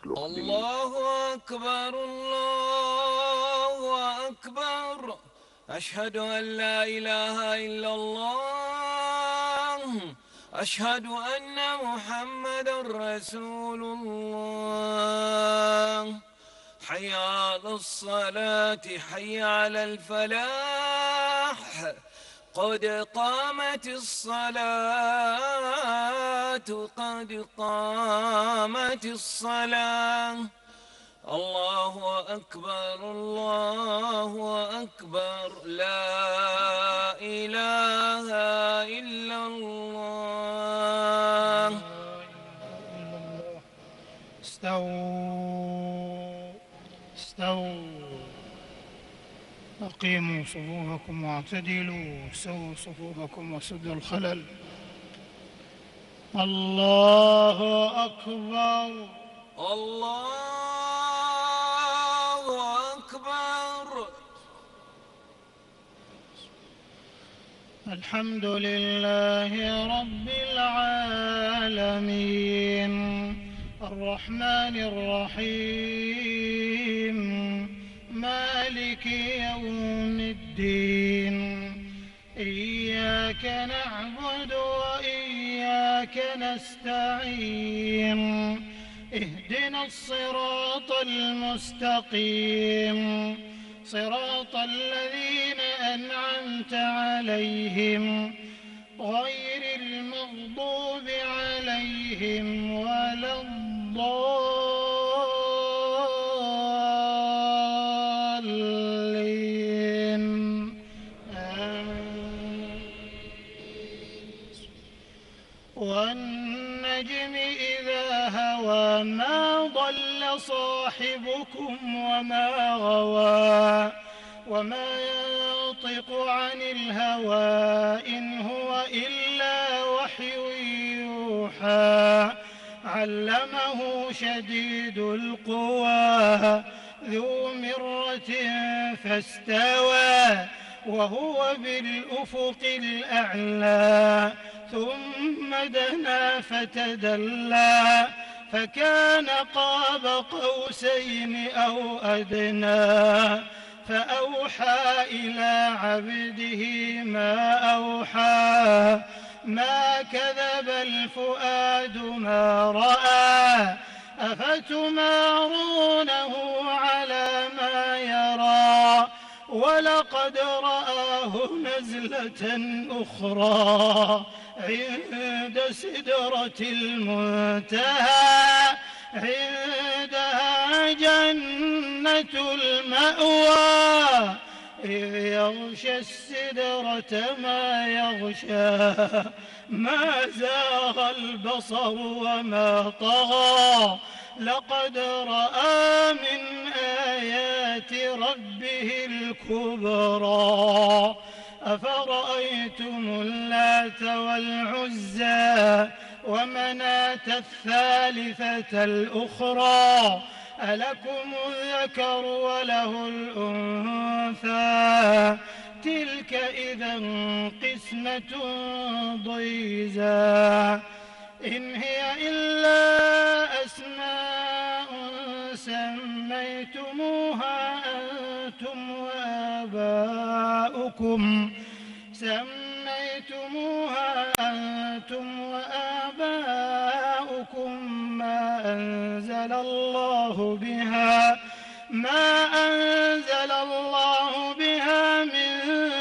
يصلح به. الله أكبر الله أكبر. أشهد أن لا إله إلا الله. أشهد أن محمد رسول الله. حي على الصلاة حي على الفلاح. قد قامت الصلاة قد قامت الصلاة. الله أكبر الله أكبر. لا إله إلا الله. استووا استووا. أقيموا صفوفكم واعتدلوا، سووا صفوفكم وسدوا الخلل. الله أكبر. الله أكبر. الحمد لله رب العالمين، الرحمن الرحيم، مالك يوم الدين. إياك نعبد وإياك نستعين. اهدنا الصراط المستقيم، صراط الذين أنعمت عليهم غير المغضوب عليهم ولا الضالين. والنجم إذا هوى ما ضل صاحبكم وما غوى، وما ينطق عن الهوى إن هو إلا وحي يوحى. علمه شديد القوى ذو مرة فاستوى، وهو بالأفق الأعلى. ثم دنا فتدلى فكان قاب قوسين أو أدنى. فأوحى إلى عبده ما أوحى. ما كذب الفؤاد ما رأى. أفتمارونه على ما يرى. ولقد رآه نزلة أخرى عند سدرة المنتهى. عندها جنة المأوى. إذ يغشى السدرة ما يغشى. ما زاغ البصر وما طغى. لقد رأى من آيات ربه الكبرى. أفرأيتم اللات والعزى ومناة الثالثة الأخرى. ألكم الذكر وله الأنثى. تلك إذا قسمة ضيزى. إن هي إلا أسماء سميتموها أنتم وآباؤكم ما أنزل الله بها من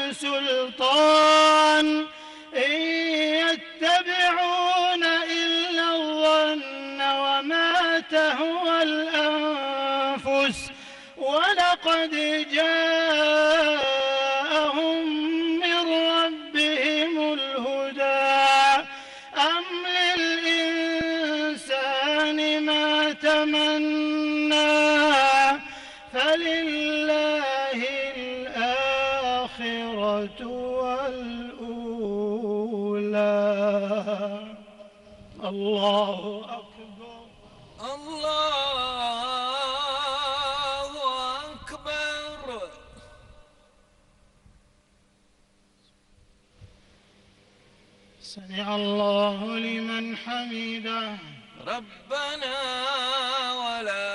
سلطان. إن يتبعون إلا الظن وما تهوى الأنفس. ولقد جاءهم من ربهم الهدى. أم للإنسان ما تمنى. فلله الآخرة والأولى. الله أكبر. الله أكبر. سمع الله لمن حمده. ربنا ولك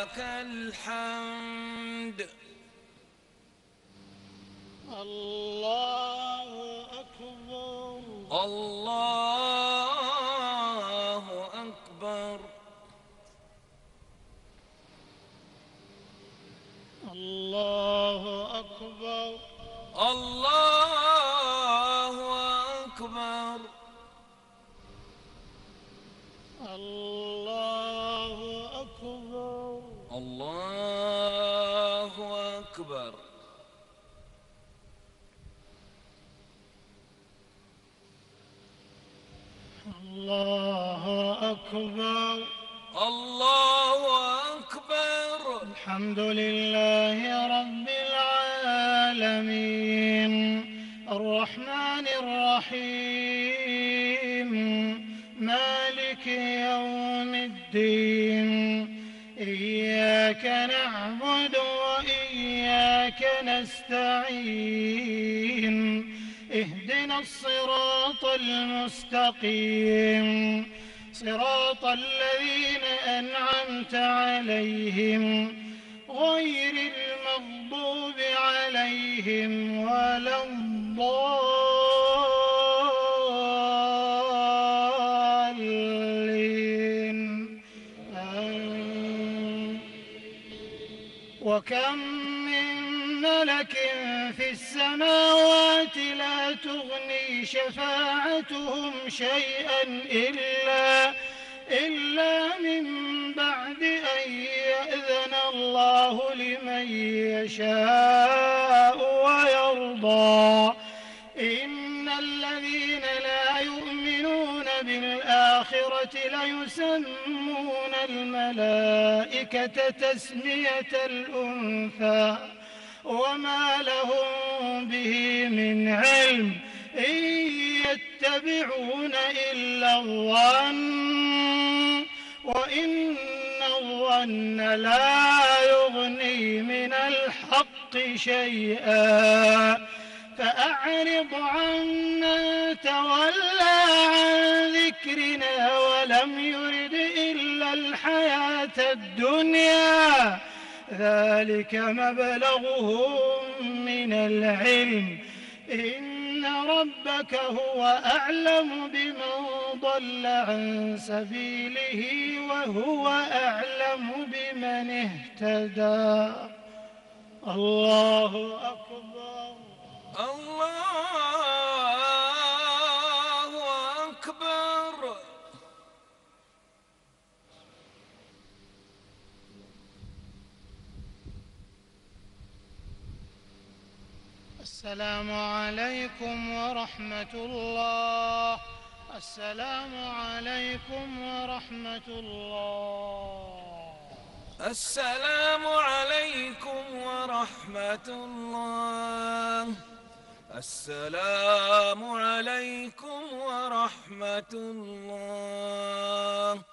الله أكبر. الله أكبر. الله أكبر. الله أكبر. الله أكبر. الحمد لله رب العالمين الرحمن الرحيم مالك يوم الدين إياك نعبد وإياك نستعين اهدنا الصراط المستقيم صراط الذين أنعمت عليهم غير المغضوب عليهم ولا الضالين وكم من ملك في السماوات لا تغني شفاعتهم شيئا إلا من بعد أن يأذن الله لمن يشاء ويرضى إن الذين لا يؤمنون بالآخرة ليسمون الملائكة تسمية الأنثى وما لهم به من علم إن يتبعون إلا الظن وإن الظن لا يغني من الحق شيئا فأعرض عمن تولى عن ذكرنا ولم يرد إلا الحياة الدنيا ذلك مبلغهم من العلم إن ربك هو أعلم بمن ضل عن سبيله وهو أعلم بمن اهتدى الله أكبر. الله أكبر. السلام عليكم ورحمة الله. السلام عليكم ورحمة الله. السلام عليكم ورحمة الله. السلام عليكم ورحمة الله.